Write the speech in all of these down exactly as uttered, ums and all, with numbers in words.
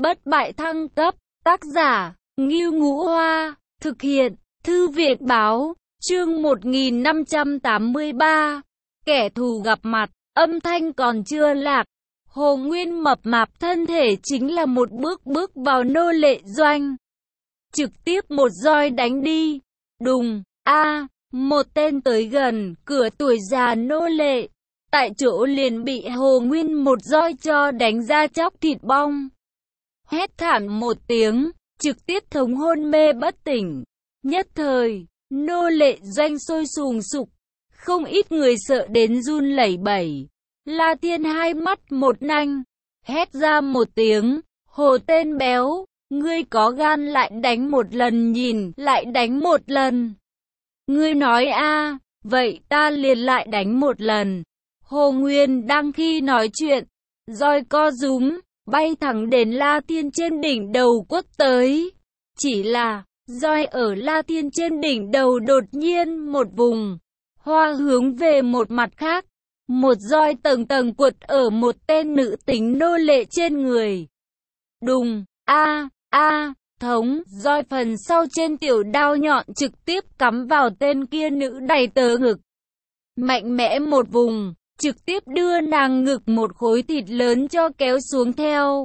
bất bại thăng cấp, tác giả, Ngưu Ngũ Hoa, thực hiện, Thư viện báo, chương một nghìn năm trăm tám mươi ba, kẻ thù gặp mặt, âm thanh còn chưa lạc. Hồ Nguyên mập mạp thân thể chính là một bước bước vào nô lệ doanh. Trực tiếp một roi đánh đi. Đùng, a, một tên tới gần, cửa tuổi già nô lệ. Tại chỗ liền bị Hồ Nguyên một roi cho đánh ra chóc thịt bong. Hét thảm một tiếng, trực tiếp thống hôn mê bất tỉnh. Nhất thời, nô lệ doanh sôi sùng sục. Không ít người sợ đến run lẩy bẩy. La Thiên hai mắt một nanh, hét ra một tiếng, Hồ tên béo, ngươi có gan lại đánh một lần nhìn, lại đánh một lần. Ngươi nói a, vậy ta liền lại đánh một lần. Hồ Nguyên đang khi nói chuyện, roi co rúm, bay thẳng đến La Thiên trên đỉnh đầu quất tới. Chỉ là, roi ở La Thiên trên đỉnh đầu đột nhiên một vùng, hoa hướng về một mặt khác. Một roi tầng tầng quật ở một tên nữ tính nô lệ trên người. Đùng, a, a, thống, roi phần sau trên tiểu đao nhọn trực tiếp cắm vào tên kia nữ đầy tớ ngực. Mạnh mẽ một vùng, trực tiếp đưa nàng ngực một khối thịt lớn cho kéo xuống theo.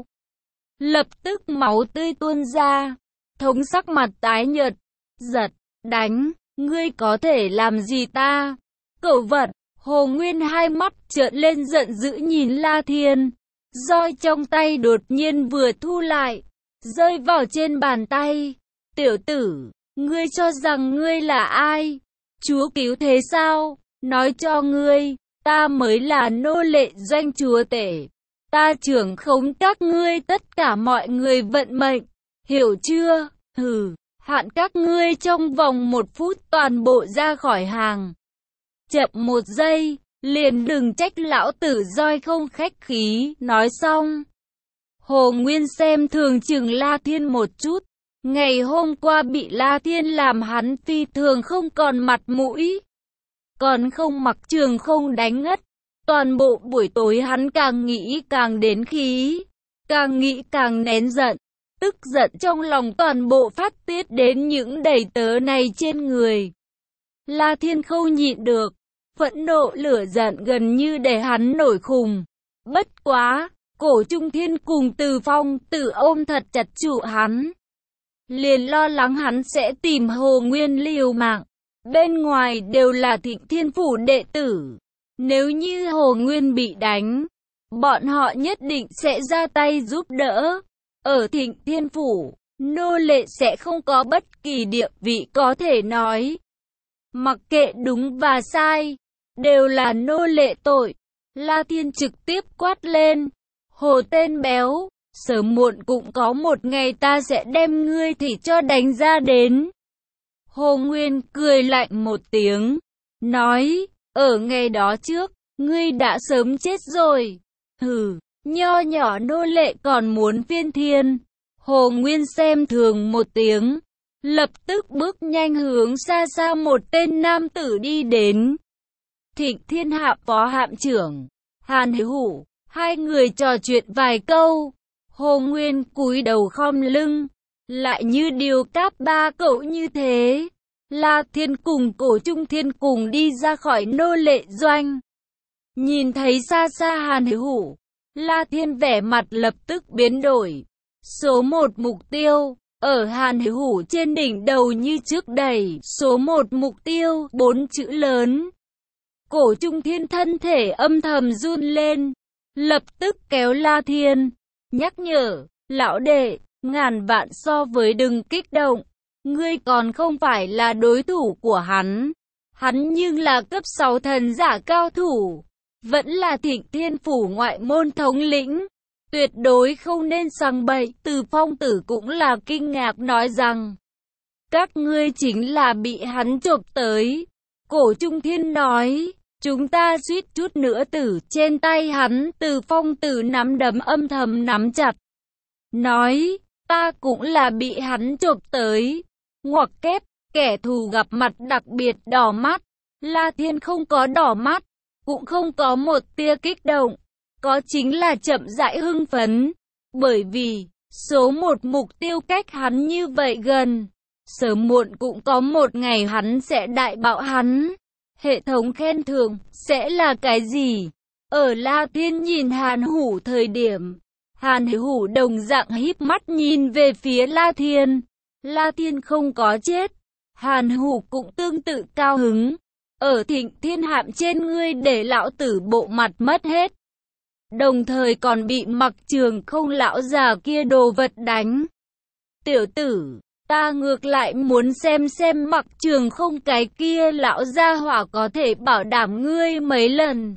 Lập tức máu tươi tuôn ra. Thống sắc mặt tái nhợt, giật, đánh, ngươi có thể làm gì ta? Cẩu vật. Hồ Nguyên hai mắt trợn lên giận dữ nhìn La Thiên. Roi trong tay đột nhiên vừa thu lại, rơi vào trên bàn tay. Tiểu tử, ngươi cho rằng ngươi là ai? Chúa cứu thế sao? Nói cho ngươi, ta mới là nô lệ doanh chúa tể. Ta trưởng khống các ngươi tất cả mọi người vận mệnh. Hiểu chưa? Hừ, hạn các ngươi trong vòng một phút toàn bộ ra khỏi hàng. Chậm một giây, liền đừng trách lão tử roi không khách khí, nói xong. Hồ Nguyên xem thường chừng La Thiên một chút, ngày hôm qua bị La Thiên làm hắn phi thường không còn mặt mũi. Còn không mặc trường không đánh ngất, toàn bộ buổi tối hắn càng nghĩ càng đến khí, càng nghĩ càng nén giận, tức giận trong lòng toàn bộ phát tiết đến những đầy tớ này trên người. La Thiên không nhịn được, phẫn nộ lửa giận gần như để hắn nổi khùng. Bất quá, Cổ Trung Thiên cùng Từ Phong tự ôm thật chặt trụ hắn. Liền lo lắng hắn sẽ tìm Hồ Nguyên liều mạng. Bên ngoài đều là Thịnh Thiên Phủ đệ tử. Nếu như Hồ Nguyên bị đánh, bọn họ nhất định sẽ ra tay giúp đỡ. Ở Thịnh Thiên Phủ, nô lệ sẽ không có bất kỳ địa vị có thể nói. Mặc kệ đúng và sai, đều là nô lệ tội. La Thiên trực tiếp quát lên, Hồ tên béo, sớm muộn cũng có một ngày ta sẽ đem ngươi thì cho đánh ra đến. Hồ Nguyên cười lạnh một tiếng, nói, ở ngày đó trước, ngươi đã sớm chết rồi. Hừ, nho nhỏ nô lệ còn muốn phiên thiên. Hồ Nguyên xem thường một tiếng, lập tức bước nhanh hướng xa xa một tên nam tử đi đến. Thịnh Thiên Hạ phó hạm trưởng, Hàn Hữu, hai người trò chuyện vài câu. Hồ Nguyên cúi đầu khom lưng, lại như điều cáp ba cậu như thế. La Thiên cùng Cổ Trung Thiên cùng đi ra khỏi nô lệ doanh. Nhìn thấy xa xa Hàn Hữu, La Thiên vẻ mặt lập tức biến đổi. Số một mục tiêu, ở Hàn Hữu trên đỉnh đầu như trước đầy, số một mục tiêu, bốn chữ lớn. Cổ Trung Thiên thân thể âm thầm run lên, lập tức kéo La Thiên, nhắc nhở, lão đệ, ngàn vạn so với đừng kích động, ngươi còn không phải là đối thủ của hắn, hắn nhưng là cấp sáu thần giả cao thủ, vẫn là Thịnh Thiên Phủ ngoại môn thống lĩnh, tuyệt đối không nên sằng bậy. Từ Phong tử cũng là kinh ngạc nói rằng, các ngươi chính là bị hắn chộp tới. Cổ Trung Thiên nói, chúng ta suýt chút nữa tử trên tay hắn. Từ Phong tử nắm đấm âm thầm nắm chặt, nói, ta cũng là bị hắn chộp tới. Ngoặc kép, kẻ thù gặp mặt đặc biệt đỏ mắt. La Thiên không có đỏ mắt, cũng không có một tia kích động, có chính là chậm rãi hưng phấn, bởi vì Số một mục tiêu cách hắn như vậy gần. Sớm muộn cũng có một ngày hắn sẽ đại bạo hắn. Hệ thống khen thưởng sẽ là cái gì? Ở La Thiên nhìn Hàn Hủ thời điểm, Hàn Hủ đồng dạng híp mắt nhìn về phía La Thiên. La Thiên không có chết. Hàn Hủ cũng tương tự cao hứng. Ở Thịnh Thiên Hạm trên ngươi để lão tử bộ mặt mất hết. Đồng thời còn bị Mặc Trường Không lão già kia đồ vật đánh. Tiểu tử, ta ngược lại muốn xem xem Mặc Trường Không cái kia lão gia hỏa có thể bảo đảm ngươi mấy lần.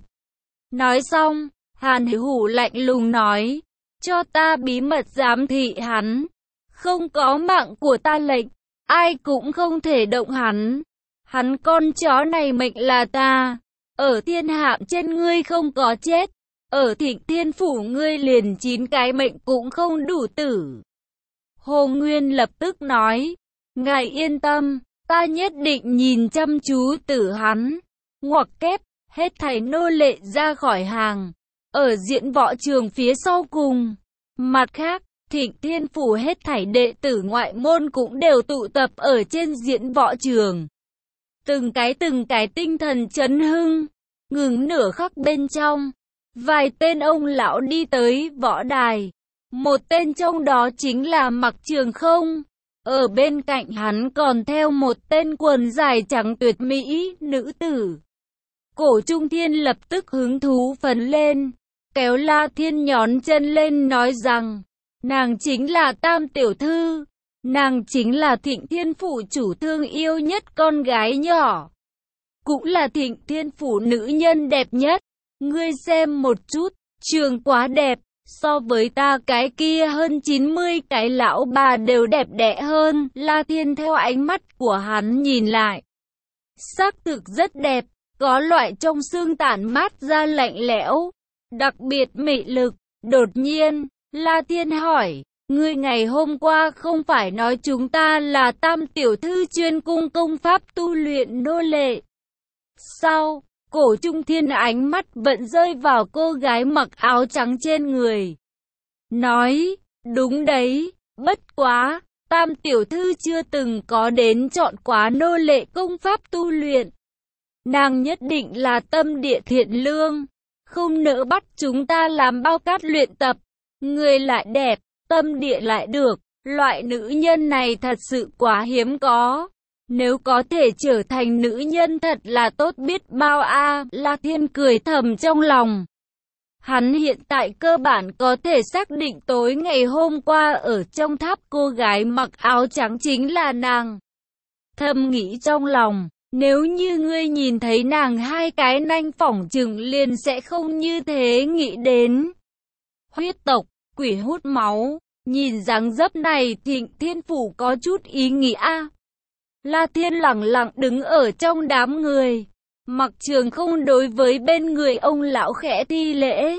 Nói xong, Hàn Hủ lạnh lùng nói, cho ta bí mật giám thị hắn. Không có mạng của ta lệnh, ai cũng không thể động hắn. Hắn con chó này mệnh là ta. Ở thiên hạm trên ngươi không có chết. Ở Thịnh Thiên Phủ ngươi liền chín cái mệnh cũng không đủ tử. Hồ Nguyên lập tức nói, ngài yên tâm, ta nhất định nhìn chăm chú tử hắn. Ngoặc kép, hết thảy nô lệ ra khỏi hàng. Ở diễn võ trường phía sau cùng. Mặt khác, Thịnh Thiên Phủ hết thảy đệ tử ngoại môn cũng đều tụ tập ở trên diễn võ trường. Từng cái từng cái tinh thần chấn hưng, ngừng nửa khắc bên trong. Vài tên ông lão đi tới võ đài. Một tên trong đó chính là Mặc Trường Không. Ở bên cạnh hắn còn theo một tên quần dài trắng tuyệt mỹ nữ tử. Cổ Trung Thiên lập tức hứng thú phấn lên, kéo La Thiên nhón chân lên nói rằng, nàng chính là Tam tiểu thư, nàng chính là Thịnh Thiên Phủ chủ thương yêu nhất con gái nhỏ, cũng là Thịnh Thiên Phủ nữ nhân đẹp nhất. Ngươi xem một chút, trường quá đẹp, so với ta cái kia hơn chín mươi cái lão bà đều đẹp đẽ hơn. La Thiên theo ánh mắt của hắn nhìn lại, xác thực rất đẹp, có loại trong xương tản mát ra lạnh lẽo, đặc biệt mị lực. Đột nhiên, La Thiên hỏi, ngươi ngày hôm qua không phải nói chúng ta là Tam tiểu thư chuyên cung công pháp tu luyện nô lệ sao? Cổ Trung Thiên ánh mắt vẫn rơi vào cô gái mặc áo trắng trên người. Nói, đúng đấy, bất quá, Tam tiểu thư chưa từng có đến chọn quá nô lệ công pháp tu luyện. Nàng nhất định là tâm địa thiện lương, không nỡ bắt chúng ta làm bao cát luyện tập. Người lại đẹp, tâm địa lại được, loại nữ nhân này thật sự quá hiếm có. Nếu có thể trở thành nữ nhân thật là tốt biết bao a. À, La Thiên cười thầm trong lòng. Hắn hiện tại cơ bản có thể xác định tối ngày hôm qua ở trong tháp cô gái mặc áo trắng chính là nàng. Thầm nghĩ trong lòng, nếu như ngươi nhìn thấy nàng hai cái nanh phỏng chừng liền sẽ không như thế nghĩ đến. Huyết tộc, quỷ hút máu, nhìn dáng dấp này Thịnh Thiên Phủ có chút ý nghĩa a. La Thiên lẳng lặng đứng ở trong đám người. Mặc Trường Không đối với bên người ông lão khẽ thi lễ.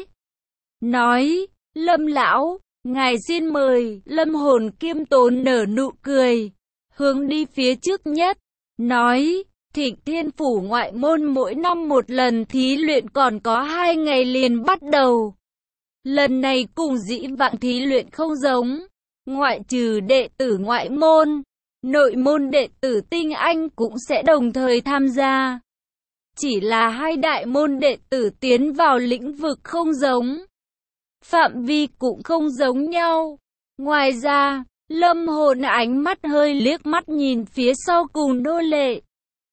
Nói, Lâm lão, ngài xin mời. Lâm Hồn kiêm tốn nở nụ cười, hướng đi phía trước nhất. Nói, Thịnh Thiên Phủ ngoại môn mỗi năm một lần thí luyện còn có hai ngày liền bắt đầu. Lần này cùng dĩ vãng thí luyện không giống. Ngoại trừ đệ tử ngoại môn, nội môn đệ tử tinh anh cũng sẽ đồng thời tham gia. Chỉ là hai đại môn đệ tử tiến vào lĩnh vực không giống, phạm vi cũng không giống nhau. Ngoài ra, Lâm Hồn ánh mắt hơi liếc mắt nhìn phía sau cùng nô lệ.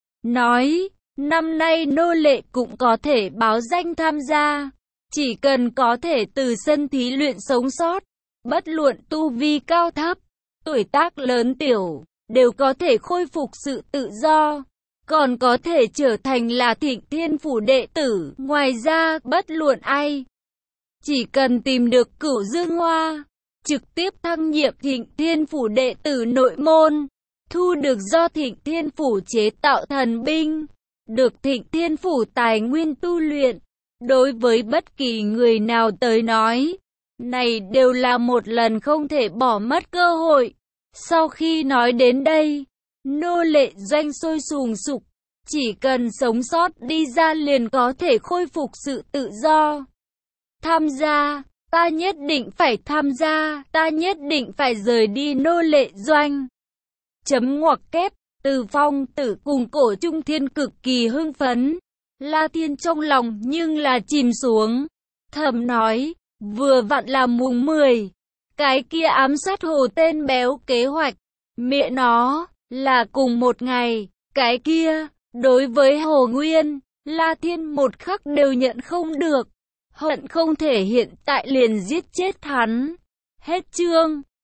Nói, năm nay nô lệ cũng có thể báo danh tham gia. Chỉ cần có thể từ sân thí luyện sống sót, bất luận tu vi cao thấp, tuổi tác lớn tiểu, đều có thể khôi phục sự tự do, còn có thể trở thành là Thịnh Thiên Phủ đệ tử. Ngoài ra, bất luận ai, chỉ cần tìm được Cửu Dương Hoa, trực tiếp thăng nhiệm Thịnh Thiên Phủ đệ tử nội môn, thu được do Thịnh Thiên Phủ chế tạo thần binh, được Thịnh Thiên Phủ tài nguyên tu luyện. Đối với bất kỳ người nào tới nói, này đều là một lần không thể bỏ mất cơ hội. Sau khi nói đến đây, nô lệ doanh sôi sùng sục, chỉ cần sống sót đi ra liền có thể khôi phục sự tự do. Tham gia, ta nhất định phải tham gia, ta nhất định phải rời đi nô lệ doanh. Chấm ngoặc kép, Từ Phong Tử cùng Cổ Trung Thiên cực kỳ hưng phấn. La Thiên trong lòng nhưng là chìm xuống. Thầm nói, vừa vặn là mùng mười. Cái kia ám sát Hồ tên béo kế hoạch. Mẹ nó, là cùng một ngày. Cái kia, đối với Hồ Nguyên, La Thiên một khắc đều nhận không được. Hận không thể hiện tại liền giết chết hắn. Hết chương.